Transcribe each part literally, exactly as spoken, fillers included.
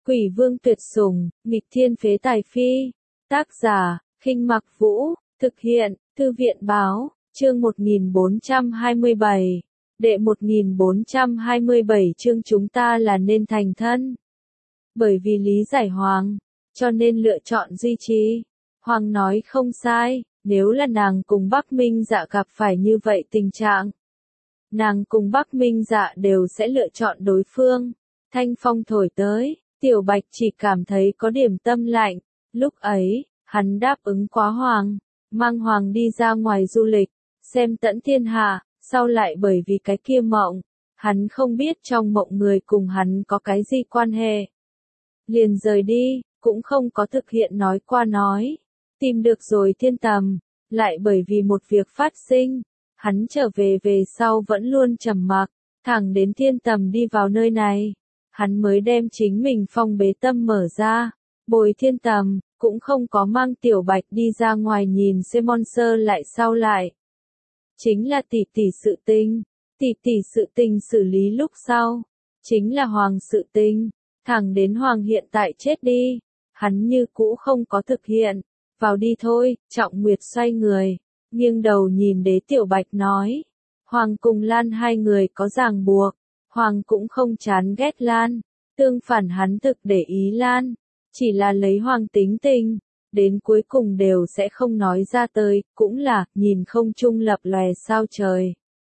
Quỷ vương tuyệt sủng, nghịch thiên phế tài phi. Tác giả, Khinh Mặc Vũ, thực hiện, Thư viện báo, chương một nghìn bốn trăm hai mươi bảy. Đệ một nghìn bốn trăm hai mươi bảy chương chúng ta là nên thành thân. Bởi vì lý giải Hoàng, cho nên lựa chọn duy trì. Hoàng nói không sai, nếu là nàng cùng Bắc Minh Dạ gặp phải như vậy tình trạng, nàng cùng Bắc Minh Dạ đều sẽ lựa chọn đối phương. Thanh phong thổi tới, Tiểu Bạch chỉ cảm thấy có điểm tâm lạnh, lúc ấy, hắn đáp ứng quá Hoàng, mang Hoàng đi ra ngoài du lịch, xem tận thiên hạ, sau lại bởi vì cái kia mộng, hắn không biết trong mộng người cùng hắn có cái gì quan hệ. Liền rời đi, cũng không có thực hiện nói qua nói, tìm được rồi thiên tầm, lại bởi vì một việc phát sinh, hắn trở về về sau vẫn luôn trầm mặc, thẳng đến thiên tầm đi vào nơi này, hắn mới đem chính mình phong bế tâm mở ra, bồi thiên tầm, cũng không có mang Tiểu Bạch đi ra ngoài nhìn xem monster lại sau lại. Chính là tỷ tỷ sự tình, tỷ tỷ sự tình xử lý lúc sau, chính là Hoàng sự tình, thẳng đến Hoàng hiện tại chết đi, hắn như cũ không có thực hiện, vào đi thôi, Trọng Nguyệt xoay người, nghiêng đầu nhìn Đế Tiểu Bạch nói, Hoàng cùng Lan hai người có ràng buộc, Hoàng cũng không chán ghét Lan, tương phản hắn thực để ý Lan, chỉ là lấy Hoàng tính tình, đến cuối cùng đều sẽ không nói ra tới, cũng là, nhìn không trung lập lòe sao trời.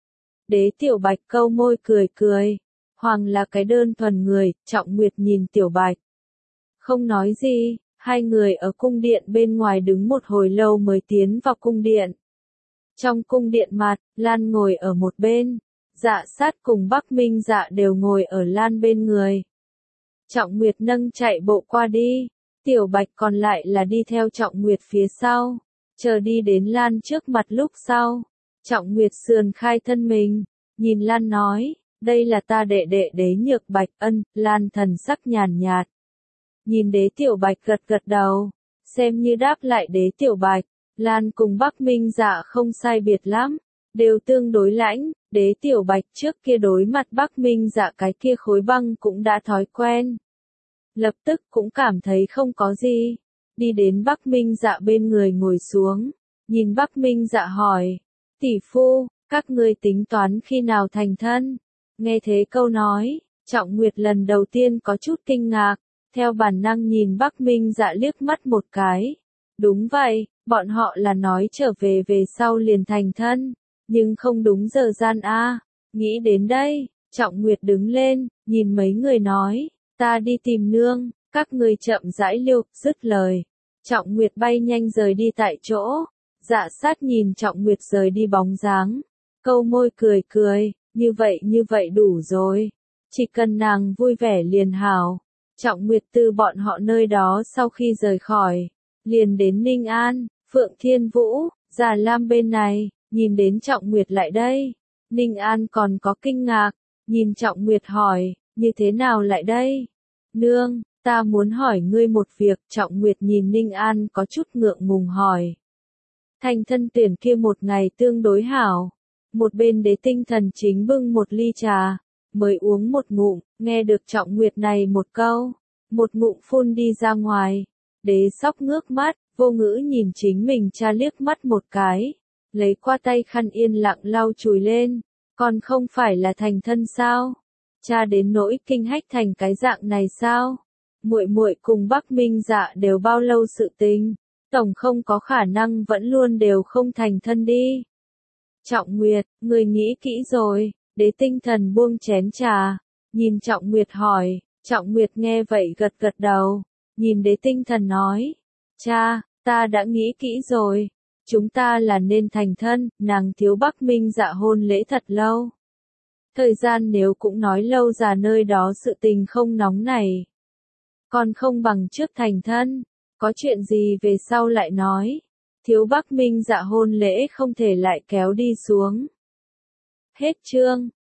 Đế Tiểu Bạch câu môi cười cười, Hoàng là cái đơn thuần người, Trọng Nguyệt nhìn Tiểu Bạch. Không nói gì, hai người ở cung điện bên ngoài đứng một hồi lâu mới tiến vào cung điện. Trong cung điện mặt, Lan ngồi ở một bên, Dạ Sát cùng Bắc Minh Dạ đều ngồi ở Lan bên người. Trọng Nguyệt nâng chạy bộ qua đi, Tiểu Bạch còn lại là đi theo Trọng Nguyệt phía sau, chờ đi đến Lan trước mặt lúc sau. Trọng Nguyệt sườn khai thân mình, nhìn Lan nói, đây là ta đệ đệ Đế Nhược Bạch. Ân. Lan thần sắc nhàn nhạt. Nhìn Đế Tiểu Bạch gật gật đầu, xem như đáp lại Đế Tiểu Bạch. Lan cùng Bắc Minh Dạ không sai biệt lắm, đều tương đối lãnh, Đế Tiểu Bạch trước kia đối mặt Bắc Minh Dạ cái kia khối băng cũng đã thói quen. Lập tức cũng cảm thấy không có gì, đi đến Bắc Minh Dạ bên người ngồi xuống, nhìn Bắc Minh Dạ hỏi, tỷ phu, các ngươi tính toán khi nào thành thân? Nghe thế câu nói, Trọng Nguyệt lần đầu tiên có chút kinh ngạc, theo bản năng nhìn Bắc Minh Dạ liếc mắt một cái. Đúng vậy, bọn họ là nói trở về về sau liền thành thân, nhưng không đúng giờ gian a. Nghĩ đến đây, Trọng Nguyệt đứng lên, nhìn mấy người nói, ta đi tìm nương, các người chậm rãi liêu, dứt lời. Trọng Nguyệt bay nhanh rời đi tại chỗ, Dạ Sát nhìn Trọng Nguyệt rời đi bóng dáng, câu môi cười cười, như vậy như vậy đủ rồi, chỉ cần nàng vui vẻ liền hảo. Trọng Nguyệt từ bọn họ nơi đó sau khi rời khỏi, liền đến Ninh An, Phượng Thiên Vũ, Già Lam bên này, nhìn đến Trọng Nguyệt lại đây. Ninh An còn có kinh ngạc, nhìn Trọng Nguyệt hỏi, như thế nào lại đây? Nương, ta muốn hỏi ngươi một việc. Trọng Nguyệt nhìn Ninh An có chút ngượng ngùng hỏi. Thành thân tuyển kia một ngày tương đối hảo. Một bên Đế Tinh Thần chính bưng một ly trà, mới uống một ngụm, nghe được Trọng Nguyệt này một câu, một ngụm phun đi ra ngoài. Đế Sóc ngước mắt, vô ngữ nhìn chính mình cha liếc mắt một cái, lấy qua tay khăn yên lặng lau chùi lên, còn không phải là thành thân sao? Cha đến nỗi kinh hách thành cái dạng này sao? Muội muội cùng Bắc Minh Dạ đều bao lâu sự tình, tổng không có khả năng vẫn luôn đều không thành thân đi. Trọng Nguyệt, người nghĩ kỹ rồi. Đế Tinh Thần buông chén trà, nhìn Trọng Nguyệt hỏi. Trọng Nguyệt nghe vậy gật gật đầu, nhìn Đế Tinh Thần nói, cha, ta đã nghĩ kỹ rồi, chúng ta là nên thành thân. Nàng thiếu Bắc Minh Dạ hôn lễ thật lâu, thời gian nếu cũng nói lâu già nơi đó sự tình không nóng này, còn không bằng trước thành thân, có chuyện gì về sau lại nói, thiếu Bắc Minh Dạ hôn lễ không thể lại kéo đi xuống. Hết chương.